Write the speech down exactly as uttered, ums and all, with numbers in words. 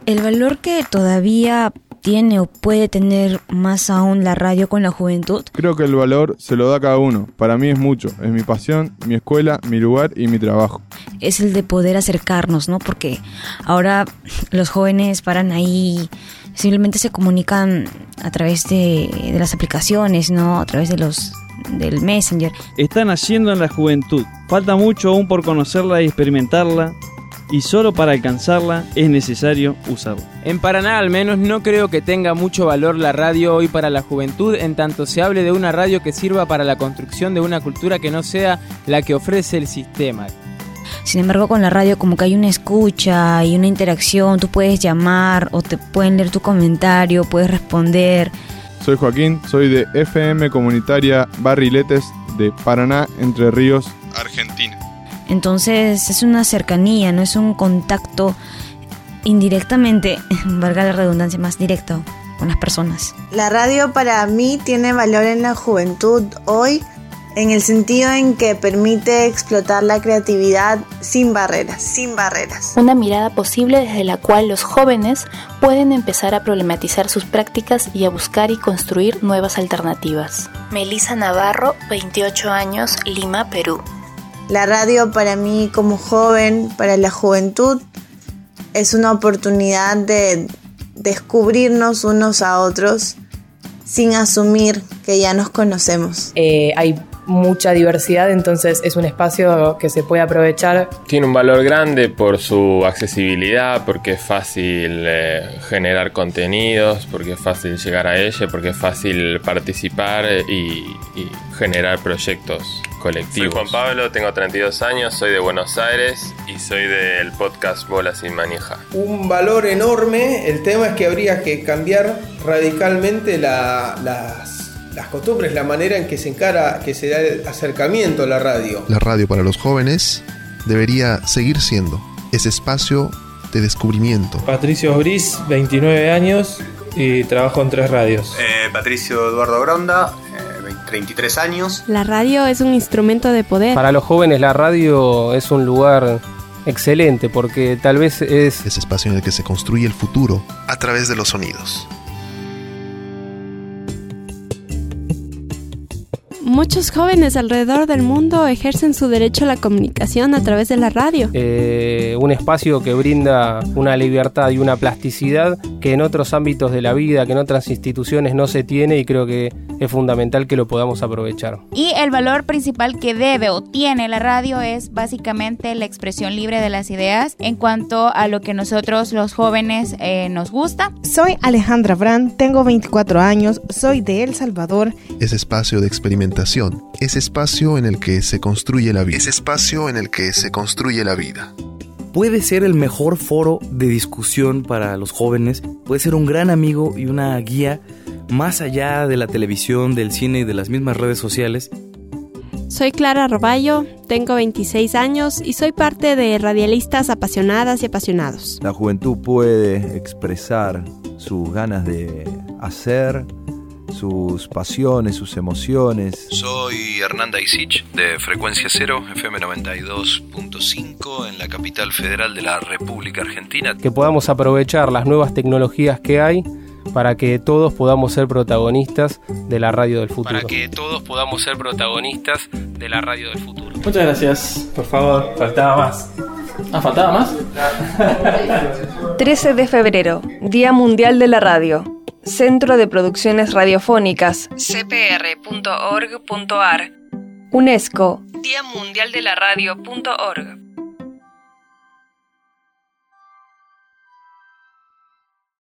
El valor que todavía tiene o puede tener más aún la radio con la juventud. Creo que el valor se lo da a cada uno. Para mí es mucho. Es mi pasión, mi escuela, mi lugar y mi trabajo. Es el de poder acercarnos, ¿no? Porque ahora los jóvenes paran ahí, simplemente se comunican a través de, de las aplicaciones, ¿no? A través de los del Messenger. Están haciendo en la juventud. Falta mucho aún por conocerla y experimentarla. Y solo para alcanzarla es necesario usarla. En Paraná al menos no creo que tenga mucho valor la radio hoy para la juventud, en tanto se hable de una radio que sirva para la construcción de una cultura que no sea la que ofrece el sistema. Sin embargo, con la radio como que hay una escucha y una interacción, tú puedes llamar o te pueden leer tu comentario, puedes responder. Soy Joaquín, soy de F M Comunitaria Barriletes de Paraná, Entre Ríos, Argentina. Entonces es una cercanía, no es un contacto indirectamente, valga la redundancia, más directo con las personas. La radio para mí tiene valor en la juventud hoy, en el sentido en que permite explotar la creatividad sin barreras, sin barreras. Una mirada posible desde la cual los jóvenes pueden empezar a problematizar sus prácticas y a buscar y construir nuevas alternativas. Melissa Navarro, veintiocho años, Lima, Perú. La radio para mí como joven, para la juventud, es una oportunidad de descubrirnos unos a otros sin asumir que ya nos conocemos. Eh, hay mucha diversidad, entonces es un espacio que se puede aprovechar. Tiene un valor grande por su accesibilidad, porque es fácil eh, generar contenidos, porque es fácil llegar a ella, porque es fácil participar y, y generar proyectos colectivos. Soy Juan Pablo, tengo treinta y dos años, soy de Buenos Aires y soy del podcast Bola Sin Manija. Un valor enorme, el tema es que habría que cambiar radicalmente la, las, las costumbres, la manera en que se encara, que se da el acercamiento a la radio. La radio para los jóvenes debería seguir siendo ese espacio de descubrimiento. Patricio Briz, veintinueve años y trabajo en tres radios. Eh, Patricio Eduardo Gronda, treinta y tres años. La radio es un instrumento de poder. Para los jóvenes la radio es un lugar excelente porque tal vez es ese espacio en el que se construye el futuro a través de los sonidos. Muchos jóvenes alrededor del mundo ejercen su derecho a la comunicación a través de la radio. Eh, un espacio que brinda una libertad y una plasticidad que en otros ámbitos de la vida, que en otras instituciones no se tiene, y creo que es fundamental que lo podamos aprovechar. Y el valor principal que debe o tiene la radio es básicamente la expresión libre de las ideas en cuanto a lo que nosotros los jóvenes eh, nos gusta. Soy Alejandra Brand, tengo veinticuatro años, soy de El Salvador. Ese espacio de experimentación, ese espacio en el que se construye la vida, ese espacio en el que se construye la vida. Puede ser el mejor foro de discusión para los jóvenes, puede ser un gran amigo y una guía más allá de la televisión, del cine y de las mismas redes sociales. Soy Clara Roballo, tengo veintiséis años y soy parte de Radialistas Apasionadas y Apasionados. La juventud puede expresar sus ganas de hacer, sus pasiones, sus emociones. Soy Hernán Daisich de Frecuencia Cero, F M noventa y dos punto cinco en la capital federal de la República Argentina. Que podamos aprovechar las nuevas tecnologías que hay para que todos podamos ser protagonistas de la radio del futuro. Para que todos podamos ser protagonistas de la radio del futuro. Muchas gracias. Por favor, faltaba más. Ah, ¿faltaba más? trece de febrero, Día Mundial de la Radio. Centro de Producciones Radiofónicas, c p r punto org punto a r. UNESCO, Día Mundial de la Radio punto org.